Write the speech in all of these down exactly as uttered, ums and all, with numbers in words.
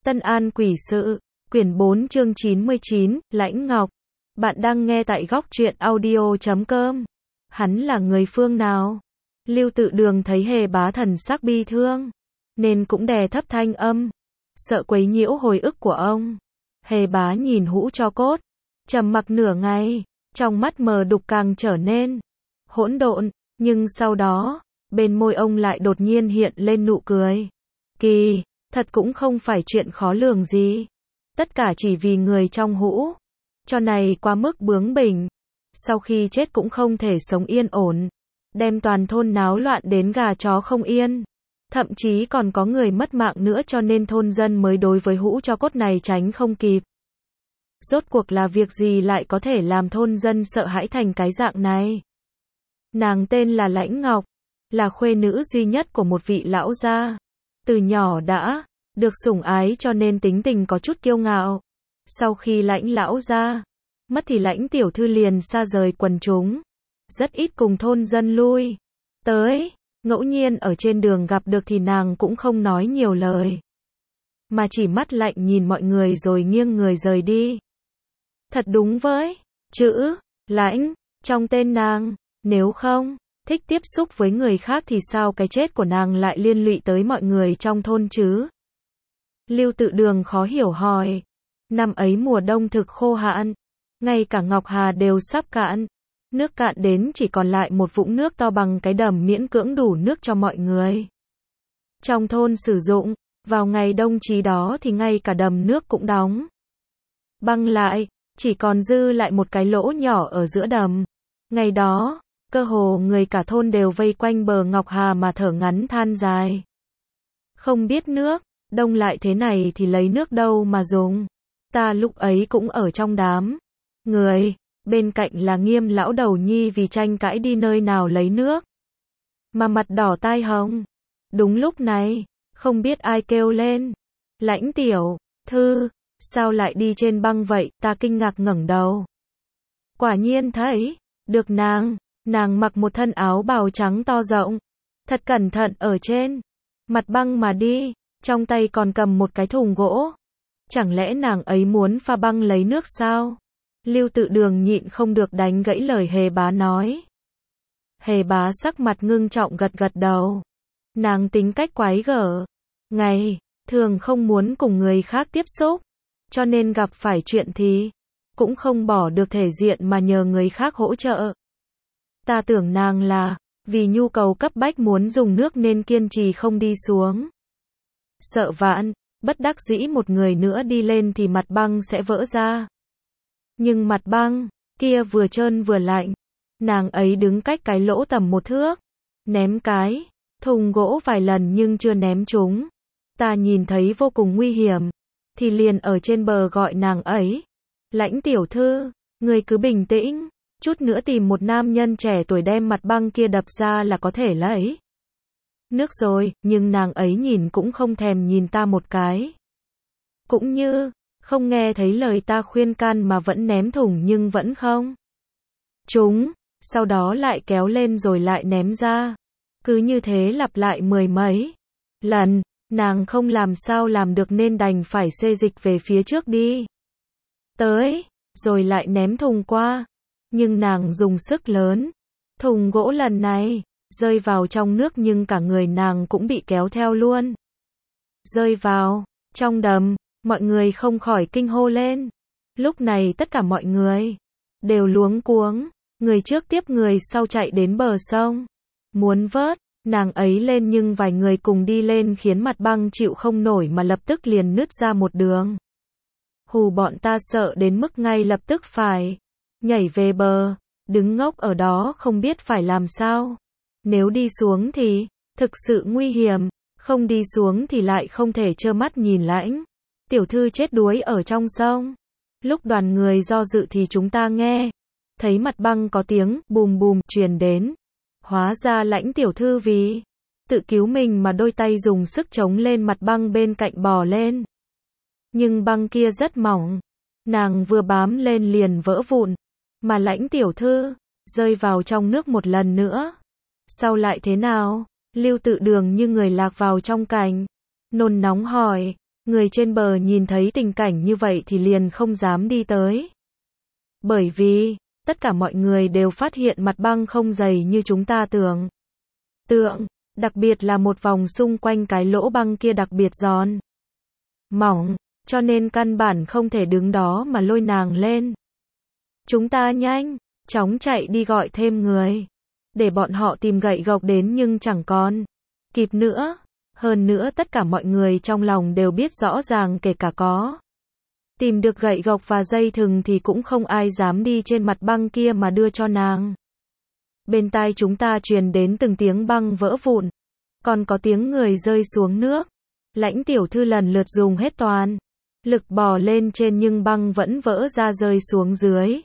Tân An Quỷ Sự, quyển bốn chương chín mươi chín, Lãnh Ngọc. Bạn đang nghe tại góc truyện audio chấm com. Hắn là người phương nào? Lưu Tự Đường thấy Hề Bá thần sắc bi thương, nên cũng đè thấp thanh âm, sợ quấy nhiễu hồi ức của ông. Hề Bá nhìn hũ tro cốt, trầm mặc nửa ngày, trong mắt mờ đục càng trở nên hỗn độn, nhưng sau đó, bên môi ông lại đột nhiên hiện lên nụ cười. Kỳ, thật cũng không phải chuyện khó lường gì. Tất cả chỉ vì người trong hũ. Cho này quá mức bướng bỉnh. Sau khi chết cũng không thể sống yên ổn. Đem toàn thôn náo loạn đến gà chó không yên. Thậm chí còn có người mất mạng nữa, cho nên thôn dân mới đối với hũ tro cốt này tránh không kịp. Rốt cuộc là việc gì lại có thể làm thôn dân sợ hãi thành cái dạng này? Nàng tên là Lãnh Ngọc, là khuê nữ duy nhất của một vị lão gia. Từ nhỏ đã được sủng ái cho nên tính tình có chút kiêu ngạo. Sau khi Lãnh lão gia mất thì Lãnh tiểu thư liền xa rời quần chúng, rất ít cùng thôn dân lui tới. Ngẫu nhiên ở trên đường gặp được thì nàng cũng không nói nhiều lời, mà chỉ mắt lạnh nhìn mọi người rồi nghiêng người rời đi. Thật đúng với chữ Lãnh trong tên nàng. Nếu không thích tiếp xúc với người khác thì sao cái chết của nàng lại liên lụy tới mọi người trong thôn chứ? Lưu Tự Đường khó hiểu hỏi. Năm ấy mùa đông thực khô hạn, ngay cả Ngọc Hà đều sắp cạn. Nước cạn đến chỉ còn lại một vũng nước to bằng cái đầm miễn cưỡng đủ nước cho mọi người trong thôn sử dụng. Vào ngày đông chí đó thì ngay cả đầm nước cũng đóng băng lại, chỉ còn dư lại một cái lỗ nhỏ ở giữa đầm. Ngày đó, cơ hồ người cả thôn đều vây quanh bờ Ngọc Hà mà thở ngắn than dài. Không biết nước đông lại thế này thì lấy nước đâu mà dùng. Ta lúc ấy cũng ở trong đám người, bên cạnh là Nghiêm lão đầu nhi vì tranh cãi đi nơi nào lấy nước, mà mặt đỏ tai hồng. Đúng lúc này, không biết ai kêu lên, Lãnh tiểu thư, sao lại đi trên băng vậy? Ta kinh ngạc ngẩng đầu, quả nhiên thấy được nàng. Nàng mặc một thân áo bào trắng to rộng, thật cẩn thận ở trên mặt băng mà đi, trong tay còn cầm một cái thùng gỗ. Chẳng lẽ nàng ấy muốn pha băng lấy nước sao? Lưu Tự Đường nhịn không được đánh gãy lời Hề Bá nói. Hề Bá sắc mặt ngưng trọng gật gật đầu. Nàng tính cách quái gở, ngày thường không muốn cùng người khác tiếp xúc, cho nên gặp phải chuyện thì cũng không bỏ được thể diện mà nhờ người khác hỗ trợ. Ta tưởng nàng là vì nhu cầu cấp bách muốn dùng nước nên kiên trì không đi xuống. Sợ vạn bất đắc dĩ một người nữa đi lên thì mặt băng sẽ vỡ ra. Nhưng mặt băng kia vừa trơn vừa lạnh. Nàng ấy đứng cách cái lỗ tầm một thước, ném cái thùng gỗ vài lần nhưng chưa ném trúng. Ta nhìn thấy vô cùng nguy hiểm, thì liền ở trên bờ gọi nàng ấy. Lãnh tiểu thư, người cứ bình tĩnh, chút nữa tìm một nam nhân trẻ tuổi đem mặt băng kia đập ra là có thể lấy nước rồi. Nhưng nàng ấy nhìn cũng không thèm nhìn ta một cái, cũng như không nghe thấy lời ta khuyên can mà vẫn ném thùng nhưng vẫn không trúng. Sau đó lại kéo lên rồi lại ném ra. Cứ như thế lặp lại mười mấy lần. Nàng không làm sao làm được nên đành phải xê dịch về phía trước đi tới, rồi lại ném thùng qua. Nhưng nàng dùng sức lớn, thùng gỗ lần này rơi vào trong nước nhưng cả người nàng cũng bị kéo theo luôn, rơi vào trong đầm. Mọi người không khỏi kinh hô lên. Lúc này tất cả mọi người đều luống cuống, người trước tiếp người sau chạy đến bờ sông, muốn vớt nàng ấy lên, nhưng vài người cùng đi lên khiến mặt băng chịu không nổi mà lập tức liền nứt ra một đường. Hù bọn ta sợ đến mức ngay lập tức phải nhảy về bờ, đứng ngốc ở đó không biết phải làm sao. Nếu đi xuống thì thực sự nguy hiểm, không đi xuống thì lại không thể trơ mắt nhìn Lãnh tiểu thư chết đuối ở trong sông. Lúc đoàn người do dự thì chúng ta nghe thấy mặt băng có tiếng bùm bùm truyền đến. Hóa ra Lãnh tiểu thư vì tự cứu mình mà đôi tay dùng sức chống lên mặt băng bên cạnh bò lên. Nhưng băng kia rất mỏng, nàng vừa bám lên liền vỡ vụn, mà Lãnh tiểu thư rơi vào trong nước một lần nữa. Sau lại thế nào? Lưu Tự Đường như người lạc vào trong cành, nôn nóng hỏi. Người trên bờ nhìn thấy tình cảnh như vậy thì liền không dám đi tới. Bởi vì, tất cả mọi người đều phát hiện mặt băng không dày như chúng ta tưởng. Tượng, đặc biệt là một vòng xung quanh cái lỗ băng kia đặc biệt giòn. Mỏng, cho nên căn bản không thể đứng đó mà lôi nàng lên. Chúng ta nhanh, chóng chạy đi gọi thêm người. Để bọn họ tìm gậy gộc đến nhưng chẳng còn kịp nữa. Hơn nữa tất cả mọi người trong lòng đều biết rõ ràng kể cả có tìm được gậy gộc và dây thừng thì cũng không ai dám đi trên mặt băng kia mà đưa cho nàng. Bên tai chúng ta truyền đến từng tiếng băng vỡ vụn. Còn có tiếng người rơi xuống nước. Lãnh tiểu thư lần lượt dùng hết toàn lực bò lên trên nhưng băng vẫn vỡ ra rơi xuống dưới.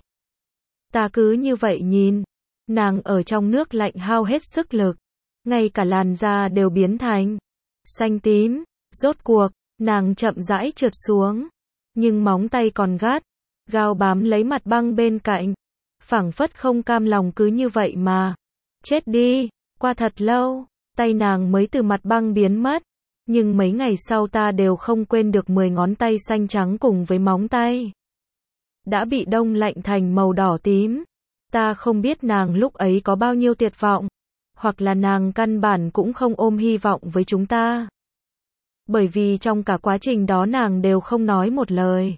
Ta cứ như vậy nhìn. Nàng ở trong nước lạnh hao hết sức lực. Ngay cả làn da đều biến thành xanh tím. Rốt cuộc, nàng chậm rãi trượt xuống. Nhưng móng tay còn gắt, gao bám lấy mặt băng bên cạnh. Phảng phất không cam lòng cứ như vậy mà chết đi. Qua thật lâu, tay nàng mới từ mặt băng biến mất. Nhưng mấy ngày sau ta đều không quên được mười ngón tay xanh trắng cùng với móng tay đã bị đông lạnh thành màu đỏ tím. Ta không biết nàng lúc ấy có bao nhiêu tuyệt vọng, hoặc là nàng căn bản cũng không ôm hy vọng với chúng ta. Bởi vì trong cả quá trình đó nàng đều không nói một lời.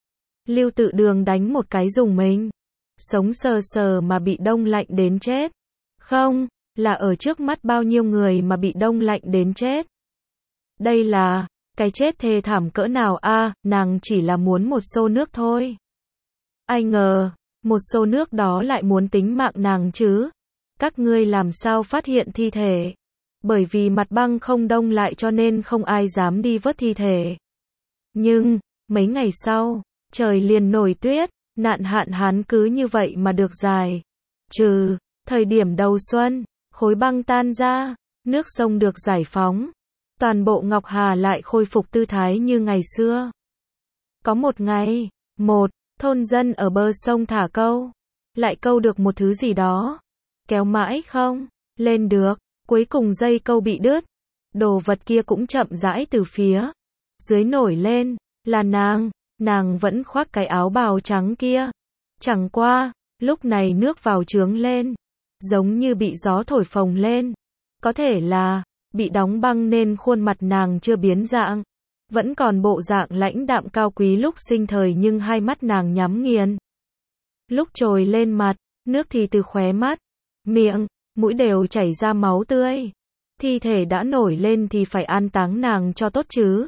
Lưu Tự Đường đánh một cái dùng mình, sống sờ sờ mà bị đông lạnh đến chết. Không, là ở trước mắt bao nhiêu người mà bị đông lạnh đến chết. Đây là cái chết thê thảm cỡ nào a, à, nàng chỉ là muốn một xô nước thôi. Ai ngờ, một xô nước đó lại muốn tính mạng nàng chứ. Các ngươi làm sao phát hiện thi thể? Bởi vì mặt băng không đông lại cho nên không ai dám đi vớt thi thể. Nhưng, mấy ngày sau, trời liền nổi tuyết, nạn hạn hán cứ như vậy mà được dài. Trừ, thời điểm đầu xuân, khối băng tan ra, nước sông được giải phóng. Toàn bộ Ngọc Hà lại khôi phục tư thái như ngày xưa. Có một ngày, một thôn dân ở bờ sông thả câu, lại câu được một thứ gì đó. Kéo mãi không lên được, cuối cùng dây câu bị đứt. Đồ vật kia cũng chậm rãi từ phía dưới nổi lên, là nàng, nàng vẫn khoác cái áo bào trắng kia. Chẳng qua, lúc này nước vào trướng lên, giống như bị gió thổi phồng lên. Có thể là bị đóng băng nên khuôn mặt nàng chưa biến dạng, vẫn còn bộ dạng lãnh đạm cao quý lúc sinh thời nhưng hai mắt nàng nhắm nghiền. Lúc trồi lên mặt, nước thì từ khóe mắt, miệng, mũi đều chảy ra máu tươi. Thi thể đã nổi lên thì phải an táng nàng cho tốt chứ.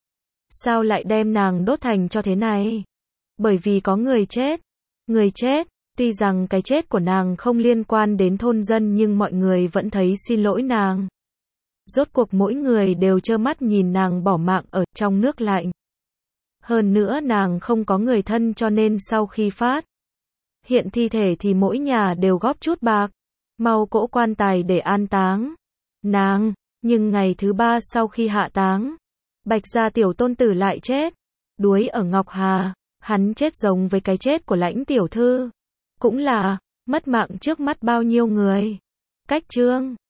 Sao lại đem nàng đốt thành cho thế này? Bởi vì có người chết. Người chết, tuy rằng cái chết của nàng không liên quan đến thôn dân nhưng mọi người vẫn thấy xin lỗi nàng. Rốt cuộc mỗi người đều trơ mắt nhìn nàng bỏ mạng ở trong nước lạnh. Hơn nữa nàng không có người thân cho nên sau khi phát hiện thi thể thì mỗi nhà đều góp chút bạc, mau cỗ quan tài để an táng nàng. Nhưng ngày thứ ba sau khi hạ táng, Bạch gia tiểu tôn tử lại chết, đuối ở Ngọc Hà. Hắn chết giống với cái chết của Lãnh tiểu thư, cũng là mất mạng trước mắt bao nhiêu người. Cách chương